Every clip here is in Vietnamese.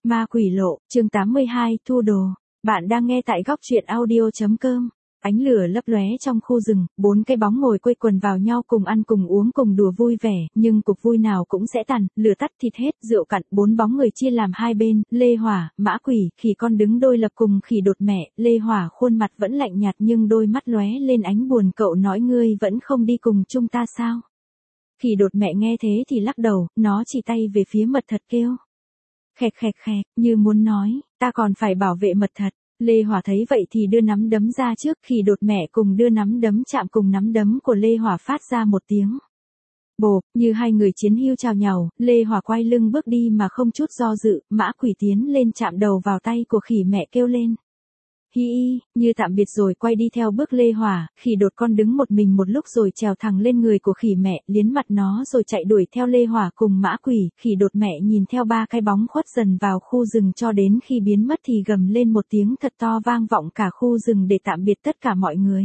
Ma quỷ lộ, chương 82, thu đồ. Bạn đang nghe tại góc truyện audio.com. Ánh lửa lấp lóe trong khu rừng, 4 cái bóng ngồi quây quần vào nhau cùng ăn cùng uống cùng đùa vui vẻ, nhưng cuộc vui nào cũng sẽ tàn, lửa tắt thịt hết, rượu cạn, 4 bóng người chia làm hai bên, Lê Hỏa, Mã Quỷ, Khỉ Con đứng đôi lập cùng Khỉ Đột mẹ, Lê Hỏa khuôn mặt vẫn lạnh nhạt nhưng đôi mắt lóe lên ánh buồn, cậu nói ngươi vẫn không đi cùng chúng ta sao? Khỉ Đột mẹ nghe thế thì lắc đầu, nó chỉ tay về phía mật thật kêu. Khẹt khẹt khẹt, như muốn nói, ta còn phải bảo vệ mật thật. Lê Hỏa thấy vậy thì đưa nắm đấm ra trước, Khỉ Đột mẹ cùng đưa nắm đấm chạm cùng nắm đấm của Lê Hỏa phát ra một tiếng. Bộp, như hai người chiến hữu chào nhau, Lê Hỏa quay lưng bước đi mà không chút do dự, Mã Quỷ tiến lên chạm đầu vào tay của Khỉ mẹ kêu lên. Hi hi, như tạm biệt rồi quay đi theo bước Lê Hỏa, Khỉ Đột con đứng một mình một lúc rồi trèo thẳng lên người của Khỉ mẹ, liến mặt nó rồi chạy đuổi theo Lê Hỏa cùng Mã Quỷ, Khỉ Đột mẹ nhìn theo 3 cái bóng khuất dần vào khu rừng cho đến khi biến mất thì gầm lên một tiếng thật to vang vọng cả khu rừng để tạm biệt tất cả mọi người.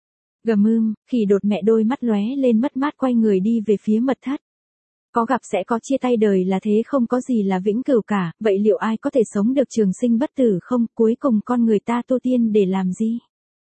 Gầm Khỉ Đột mẹ đôi mắt lóe lên mất mát quay người đi về phía mật thất. Có gặp sẽ có chia tay, đời là thế, không có gì là vĩnh cửu cả, vậy liệu ai có thể sống được trường sinh bất tử không? Cuối cùng con người ta tu tiên để làm gì?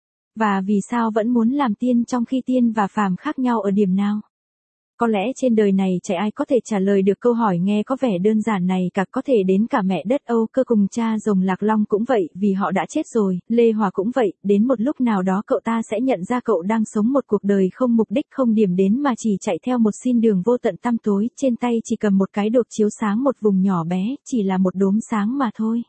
Và vì sao vẫn muốn làm tiên trong khi tiên và phàm khác nhau ở điểm nào? Có lẽ trên đời này chẳng ai có thể trả lời được câu hỏi nghe có vẻ đơn giản này cả, có thể đến cả mẹ đất Âu Cơ cùng cha rồng Lạc Long cũng vậy, vì họ đã chết rồi, Lê Hỏa cũng vậy, đến một lúc nào đó cậu ta sẽ nhận ra cậu đang sống một cuộc đời không mục đích không điểm đến mà chỉ chạy theo một xin đường vô tận tăm tối, trên tay chỉ cầm một cái đột chiếu sáng một vùng nhỏ bé, chỉ là một đốm sáng mà thôi.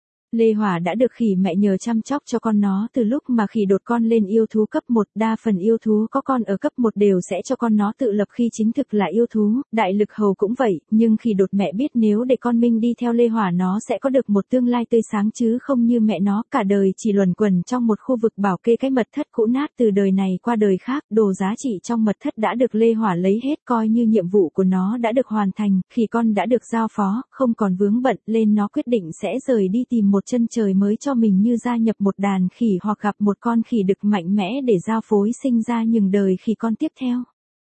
Lê Hỏa đã được Khỉ mẹ nhờ chăm sóc cho con nó từ lúc mà Khỉ Đột con lên yêu thú cấp 1, đa phần yêu thú có con ở cấp 1 đều sẽ cho con nó tự lập khi chính thực là yêu thú, Đại Lực Hầu cũng vậy, nhưng Khỉ Đột mẹ biết nếu để con Minh đi theo Lê Hỏa nó sẽ có được một tương lai tươi sáng chứ không như mẹ nó cả đời chỉ luẩn quẩn trong một khu vực bảo kê cái mật thất cũ nát, từ đời này qua đời khác, đồ giá trị trong mật thất đã được Lê Hỏa lấy hết, coi như nhiệm vụ của nó đã được hoàn thành, Khỉ Con đã được giao phó, không còn vướng bận lên, nó quyết định sẽ rời đi tìm một chân trời mới cho mình, như gia nhập một đàn khỉ hoặc gặp một con khỉ đực mạnh mẽ để giao phối sinh ra những đời khỉ con tiếp theo.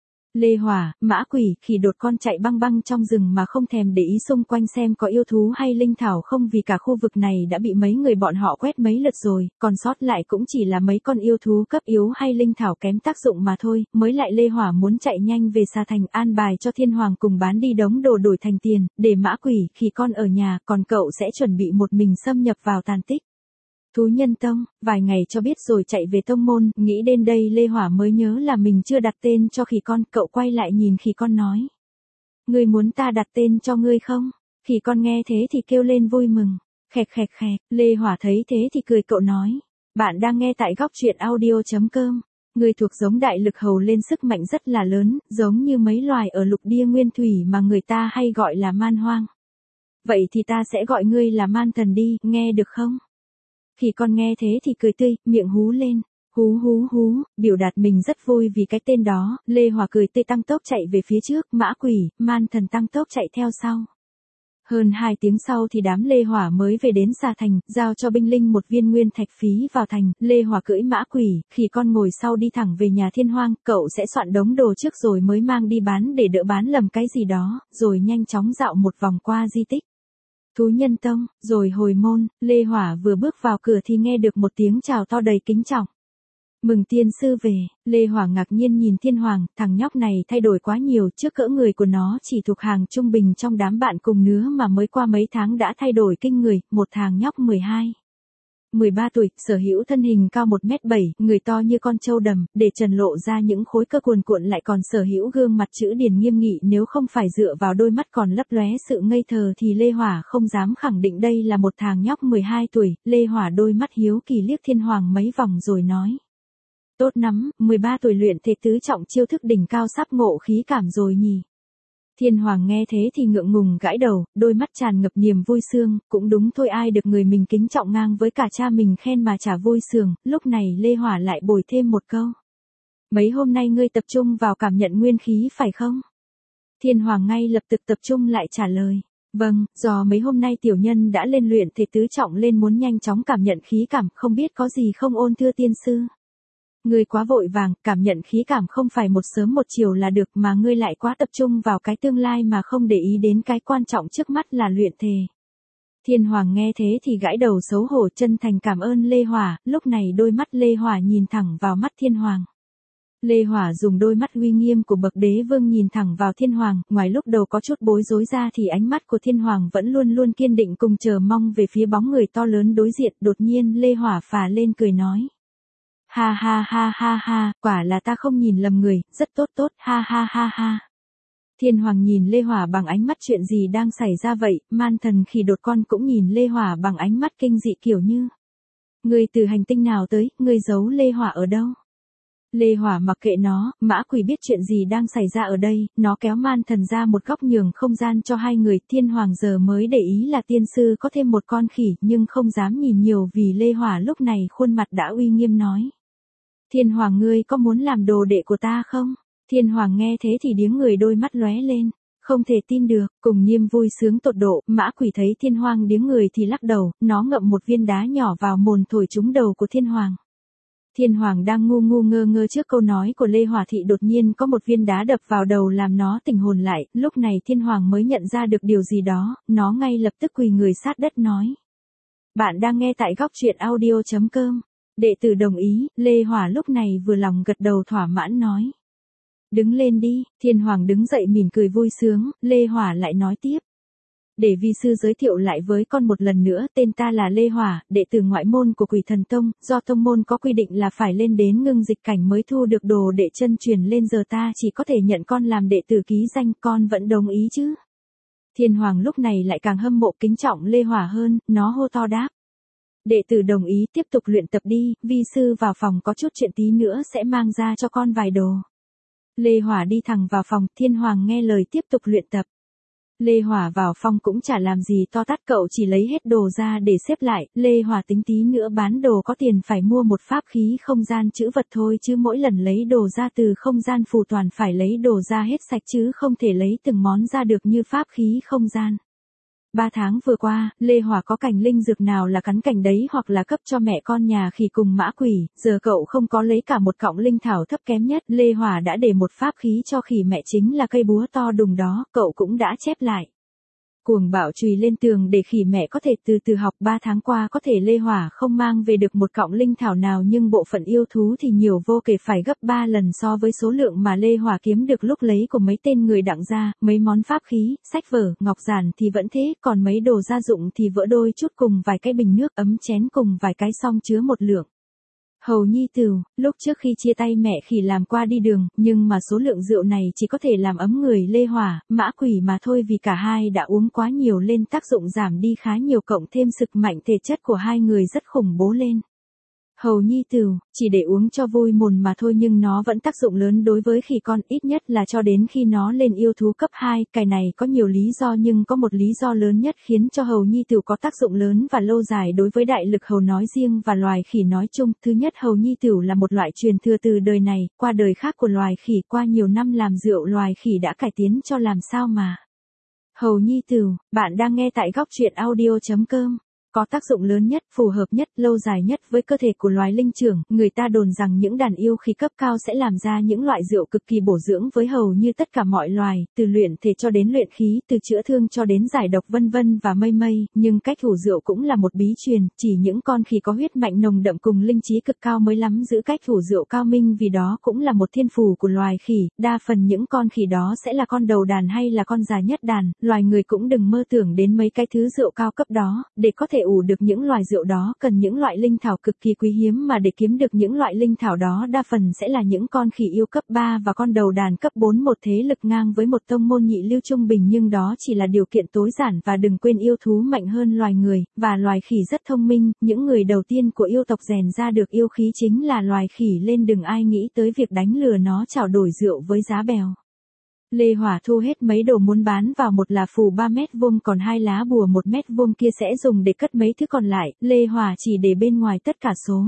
Lê Hỏa, Mã Quỷ, Khỉ Đột con chạy băng băng trong rừng mà không thèm để ý xung quanh xem có yêu thú hay linh thảo không, vì cả khu vực này đã bị mấy người bọn họ quét mấy lượt rồi, còn sót lại cũng chỉ là mấy con yêu thú cấp yếu hay linh thảo kém tác dụng mà thôi, mới lại Lê Hỏa muốn chạy nhanh về Sa Thành an bài cho Thiên Hoàng cùng bán đi đống đồ đổi thành tiền, để Mã Quỷ, Khỉ Con ở nhà, còn cậu sẽ chuẩn bị một mình xâm nhập vào tàn tích Thú Nhân Tông, vài ngày cho biết rồi chạy về tông môn, nghĩ đến đây Lê Hỏa mới nhớ là mình chưa đặt tên cho Khỉ Con, cậu quay lại nhìn Khỉ Con nói. Ngươi muốn ta đặt tên cho ngươi không? Khỉ Con nghe thế thì kêu lên vui mừng, khẹt khẹt khẹt, Lê Hỏa thấy thế thì cười cậu nói. Bạn đang nghe tại góc truyện audio.com. Ngươi thuộc giống Đại Lực Hầu lên sức mạnh rất là lớn, giống như mấy loài ở lục địa nguyên thủy mà người ta hay gọi là man hoang. Vậy thì ta sẽ gọi ngươi là man thần đi, nghe được không? Khỉ Con nghe thế thì cười tươi, miệng hú lên, hú hú hú, biểu đạt mình rất vui vì cái tên đó, Lê Hỏa cười tươi tăng tốc chạy về phía trước, Mã Quỷ, Man Thần tăng tốc chạy theo sau. Hơn 2 tiếng sau thì đám Lê Hỏa mới về đến Sa Thành, giao cho binh linh một viên nguyên thạch phí vào thành, Lê Hỏa cưỡi Mã Quỷ, Khỉ Con ngồi sau đi thẳng về nhà Thiên Hoang, cậu sẽ soạn đống đồ trước rồi mới mang đi bán để đỡ bán lầm cái gì đó, rồi nhanh chóng dạo một vòng qua di tích Thú Nhân Tông, rồi hồi môn, Lê Hỏa vừa bước vào cửa thì nghe được một tiếng chào to đầy kính trọng. Mừng tiên sư về, Lê Hỏa ngạc nhiên nhìn Thiên Hoàng, thằng nhóc này thay đổi quá nhiều, trước cỡ người của nó chỉ thuộc hàng trung bình trong đám bạn cùng lứa mà mới qua mấy tháng đã thay đổi kinh người, một thằng nhóc 13 tuổi, sở hữu thân hình cao 1m7, người to như con trâu đầm, để trần lộ ra những khối cơ cuồn cuộn, lại còn sở hữu gương mặt chữ điển nghiêm nghị, nếu không phải dựa vào đôi mắt còn lấp lóe sự ngây thơ thì Lê Hỏa không dám khẳng định đây là một thằng nhóc 12 tuổi, Lê Hỏa đôi mắt hiếu kỳ liếc Thiên Hoàng mấy vòng rồi nói. Tốt lắm, 13 tuổi luyện thể tứ trọng chiêu thức đỉnh cao sắp ngộ khí cảm rồi nhỉ. Thiên Hoàng nghe thế thì ngượng ngùng gãi đầu, đôi mắt tràn ngập niềm vui sướng, cũng đúng thôi, ai được người mình kính trọng ngang với cả cha mình khen mà chả vui sướng, lúc này Lê Hỏa lại bồi thêm một câu. Mấy hôm nay ngươi tập trung vào cảm nhận nguyên khí phải không? Thiên Hoàng ngay lập tức tập trung lại trả lời. Vâng, do mấy hôm nay tiểu nhân đã lên luyện thể tứ trọng lên muốn nhanh chóng cảm nhận khí cảm, không biết có gì không ôn thưa tiên sư. Ngươi quá vội vàng, cảm nhận khí cảm không phải một sớm một chiều là được, mà ngươi lại quá tập trung vào cái tương lai mà không để ý đến cái quan trọng trước mắt là luyện thể. Thiên Hoàng nghe thế thì gãi đầu xấu hổ chân thành cảm ơn Lê Hỏa, lúc này đôi mắt Lê Hỏa nhìn thẳng vào mắt Thiên Hoàng. Lê Hỏa dùng đôi mắt uy nghiêm của bậc đế vương nhìn thẳng vào Thiên Hoàng, ngoài lúc đầu có chút bối rối ra thì ánh mắt của Thiên Hoàng vẫn luôn luôn kiên định cùng chờ mong về phía bóng người to lớn đối diện. Đột nhiên Lê Hỏa phà lên cười nói. Ha ha ha ha ha, quả là ta không nhìn lầm người, rất tốt tốt, ha ha ha ha. Thiên Hoàng nhìn Lê Hỏa bằng ánh mắt chuyện gì đang xảy ra vậy, man thần khỉ đột con cũng nhìn Lê Hỏa bằng ánh mắt kinh dị kiểu như. Người từ hành tinh nào tới, người giấu Lê Hỏa ở đâu? Lê Hỏa mặc kệ nó, mã quỷ biết chuyện gì đang xảy ra ở đây, nó kéo man thần ra một góc nhường không gian cho hai người. Thiên Hoàng giờ mới để ý là tiên sư có thêm một con khỉ nhưng không dám nhìn nhiều vì Lê Hỏa lúc này khuôn mặt đã uy nghiêm nói. Thiên Hoàng ngươi có muốn làm đồ đệ của ta không? Thiên Hoàng nghe thế thì điếng người đôi mắt lóe lên. Không thể tin được, cùng Nghiêm vui sướng tột độ, mã quỷ thấy Thiên Hoàng điếng người thì lắc đầu, nó ngậm một viên đá nhỏ vào mồm thổi trúng đầu của Thiên Hoàng. Thiên Hoàng đang ngu ngu ngơ ngơ trước câu nói của Lê Hỏa thì đột nhiên có một viên đá đập vào đầu làm nó tỉnh hồn lại, lúc này Thiên Hoàng mới nhận ra được điều gì đó, nó ngay lập tức quỳ người sát đất nói. Bạn đang nghe tại góc truyện audio.com. Đệ tử đồng ý, Lê Hỏa lúc này vừa lòng gật đầu thỏa mãn nói. Đứng lên đi, Thiên Hoàng đứng dậy mỉm cười vui sướng, Lê Hỏa lại nói tiếp. Để vi sư giới thiệu lại với con một lần nữa, tên ta là Lê Hỏa, đệ tử ngoại môn của Quỷ Thần Tông, do tông môn có quy định là phải lên đến ngưng dịch cảnh mới thu được đồ đệ chân truyền lên, giờ ta chỉ có thể nhận con làm đệ tử ký danh, con vẫn đồng ý chứ? Thiên Hoàng lúc này lại càng hâm mộ kính trọng Lê Hỏa hơn, nó hô to đáp. Đệ tử đồng ý, tiếp tục luyện tập đi, vi sư vào phòng có chút chuyện tí nữa sẽ mang ra cho con vài đồ. Lê Hỏa đi thẳng vào phòng, Thiên Hoàng nghe lời tiếp tục luyện tập. Lê Hỏa vào phòng cũng chả làm gì to tát, cậu chỉ lấy hết đồ ra để xếp lại. Lê Hỏa tính tí nữa bán đồ có tiền phải mua một pháp khí không gian chữ vật thôi, chứ mỗi lần lấy đồ ra từ không gian phù toàn phải lấy đồ ra hết sạch chứ không thể lấy từng món ra được như pháp khí không gian. 3 tháng vừa qua, Lê Hỏa có cành linh dược nào là cắn cành đấy hoặc là cấp cho mẹ con nhà khỉ cùng mã quỷ, giờ cậu không có lấy cả một cọng linh thảo thấp kém nhất. Lê Hỏa đã để một pháp khí cho khỉ mẹ chính là cây búa to đùng đó, cậu cũng đã chép lại. Cuồng bạo chùy lên tường để khỉ mẹ có thể từ từ học. 3 tháng qua có thể Lê Hỏa không mang về được một cọng linh thảo nào nhưng bộ phận yêu thú thì nhiều vô kể, phải gấp 3 lần so với số lượng mà Lê Hỏa kiếm được lúc lấy của mấy tên người đặng gia. Mấy món pháp khí, sách vở, ngọc giản thì vẫn thế, còn mấy đồ gia dụng thì vỡ đôi chút cùng vài cái bình nước, ấm chén cùng vài cái song chứa một lượng. Hầu Nhi Tửu, lúc trước khi chia tay mẹ khỉ làm qua đi đường, nhưng mà số lượng rượu này chỉ có thể làm ấm người Lê Hỏa, mã quỷ mà thôi, vì cả hai đã uống quá nhiều lên tác dụng giảm đi khá nhiều, cộng thêm sức mạnh thể chất của hai người rất khủng bố lên. Hầu Nhi Tửu, chỉ để uống cho vui mồn mà thôi nhưng nó vẫn tác dụng lớn đối với khỉ con, ít nhất là cho đến khi nó lên yêu thú cấp 2, cái này có nhiều lý do nhưng có một lý do lớn nhất khiến cho Hầu Nhi Tửu có tác dụng lớn và lâu dài đối với đại lực hầu nói riêng và loài khỉ nói chung. Thứ nhất, Hầu Nhi Tửu là một loại truyền thừa từ đời này qua đời khác của loài khỉ, qua nhiều năm làm rượu loài khỉ đã cải tiến cho làm sao mà. Hầu Nhi Tửu, bạn đang nghe tại góc truyện audio.com. Có tác dụng lớn nhất, phù hợp nhất, lâu dài nhất với cơ thể của loài linh trưởng. Người ta đồn rằng những đàn yêu khí cấp cao sẽ làm ra những loại rượu cực kỳ bổ dưỡng với hầu như tất cả mọi loài, từ luyện thể cho đến luyện khí, từ chữa thương cho đến giải độc vân vân và mây mây. Nhưng cách thủ rượu cũng là một bí truyền, chỉ những con khỉ có huyết mạch nồng đậm cùng linh trí cực cao mới nắm giữ cách thủ rượu cao minh, vì đó cũng là một thiên phù của loài khỉ. Đa phần những con khỉ đó sẽ là con đầu đàn hay là con già nhất đàn. Loài người cũng đừng mơ tưởng đến mấy cái thứ rượu cao cấp đó, để có thể ủ được những loại rượu đó cần những loại linh thảo cực kỳ quý hiếm, mà để kiếm được những loại linh thảo đó đa phần sẽ là những con khỉ yêu cấp 3 và con đầu đàn cấp 4, một thế lực ngang với một tông môn nhị lưu trung bình, nhưng đó chỉ là điều kiện tối giản. Và đừng quên yêu thú mạnh hơn loài người, và loài khỉ rất thông minh, những người đầu tiên của yêu tộc rèn ra được yêu khí chính là loài khỉ, lên đừng ai nghĩ tới việc đánh lừa nó trao đổi rượu với giá bèo. Lê Hỏa thu hết mấy đồ muốn bán vào, một là phù 3 mét vuông, còn 2 lá bùa 1 mét vuông kia sẽ dùng để cất mấy thứ còn lại. Lê Hỏa chỉ để bên ngoài tất cả số.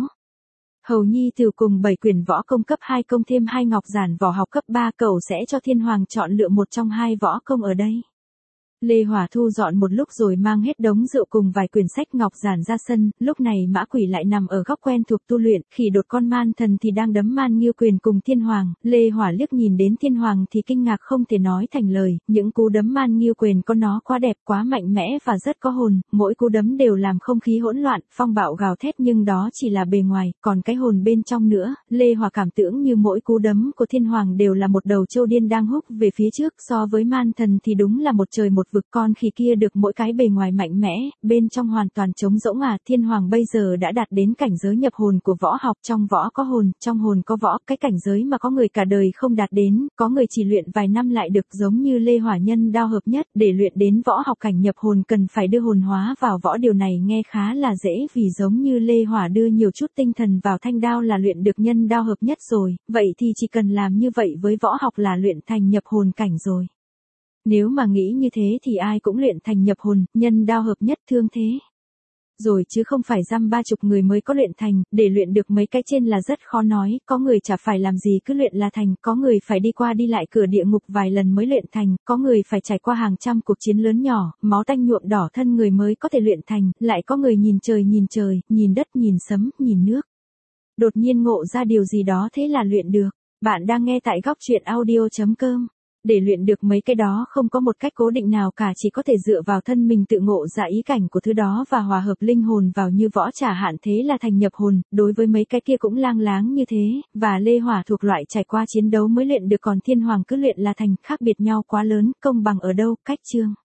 Hầu Nhi Tửu cùng 7 quyển võ công cấp 2 công thêm 2 ngọc giản võ học cấp 3, cậu sẽ cho Thiên Hoàng chọn lựa một trong 2 võ công ở đây. Lê Hỏa thu dọn một lúc rồi mang hết đống rượu cùng vài quyển sách ngọc giản ra sân, lúc này Mã Quỷ lại nằm ở góc quen thuộc tu luyện, Khỉ Đột con man thần thì đang đấm Man Nghiêu Quyền cùng Thiên Hoàng. Lê Hỏa liếc nhìn đến Thiên Hoàng thì kinh ngạc không thể nói thành lời, những cú đấm Man Nghiêu Quyền con nó quá đẹp, quá mạnh mẽ và rất có hồn, mỗi cú đấm đều làm không khí hỗn loạn, phong bạo gào thét, nhưng đó chỉ là bề ngoài, còn cái hồn bên trong nữa. Lê Hỏa cảm tưởng như mỗi cú đấm của Thiên Hoàng đều là một đầu trâu điên đang húc về phía trước, so với man thần thì đúng là một trời một vực. Con khỉ kia được mỗi cái bề ngoài mạnh mẽ, bên trong hoàn toàn trống rỗng à. Thiên Hoàng bây giờ đã đạt đến cảnh giới nhập hồn của võ học, trong võ có hồn, trong hồn có võ, cái cảnh giới mà có người cả đời không đạt đến, có người chỉ luyện vài năm lại được, giống như Lê Hỏa nhân đao hợp nhất. Để luyện đến võ học cảnh nhập hồn cần phải đưa hồn hóa vào võ, điều này nghe khá là dễ, vì giống như Lê Hỏa đưa nhiều chút tinh thần vào thanh đao là luyện được nhân đao hợp nhất rồi, vậy thì chỉ cần làm như vậy với võ học là luyện thành nhập hồn cảnh rồi. Nếu mà nghĩ như thế thì ai cũng luyện thành nhập hồn, nhân đao hợp nhất thương thế rồi, chứ không phải dăm ba chục người mới có luyện thành. Để luyện được mấy cái trên là rất khó nói, có người chả phải làm gì cứ luyện là thành, có người phải đi qua đi lại cửa địa ngục vài lần mới luyện thành, có người phải trải qua hàng trăm cuộc chiến lớn nhỏ, máu tanh nhuộm đỏ thân người mới có thể luyện thành, lại có người nhìn trời, nhìn đất, nhìn sấm, nhìn nước, đột nhiên ngộ ra điều gì đó thế là luyện được. Bạn đang nghe tại góc truyện audio.com. Để luyện được mấy cái đó không có một cách cố định nào cả, chỉ có thể dựa vào thân mình tự ngộ ra ý cảnh của thứ đó và hòa hợp linh hồn vào như võ trả hạn, thế là thành nhập hồn. Đối với mấy cái kia cũng lang láng như thế, và Lê Hỏa thuộc loại trải qua chiến đấu mới luyện được, còn Thiên Hoàng cứ luyện là thành, khác biệt nhau quá lớn. Công bằng ở đâu? Cách chương.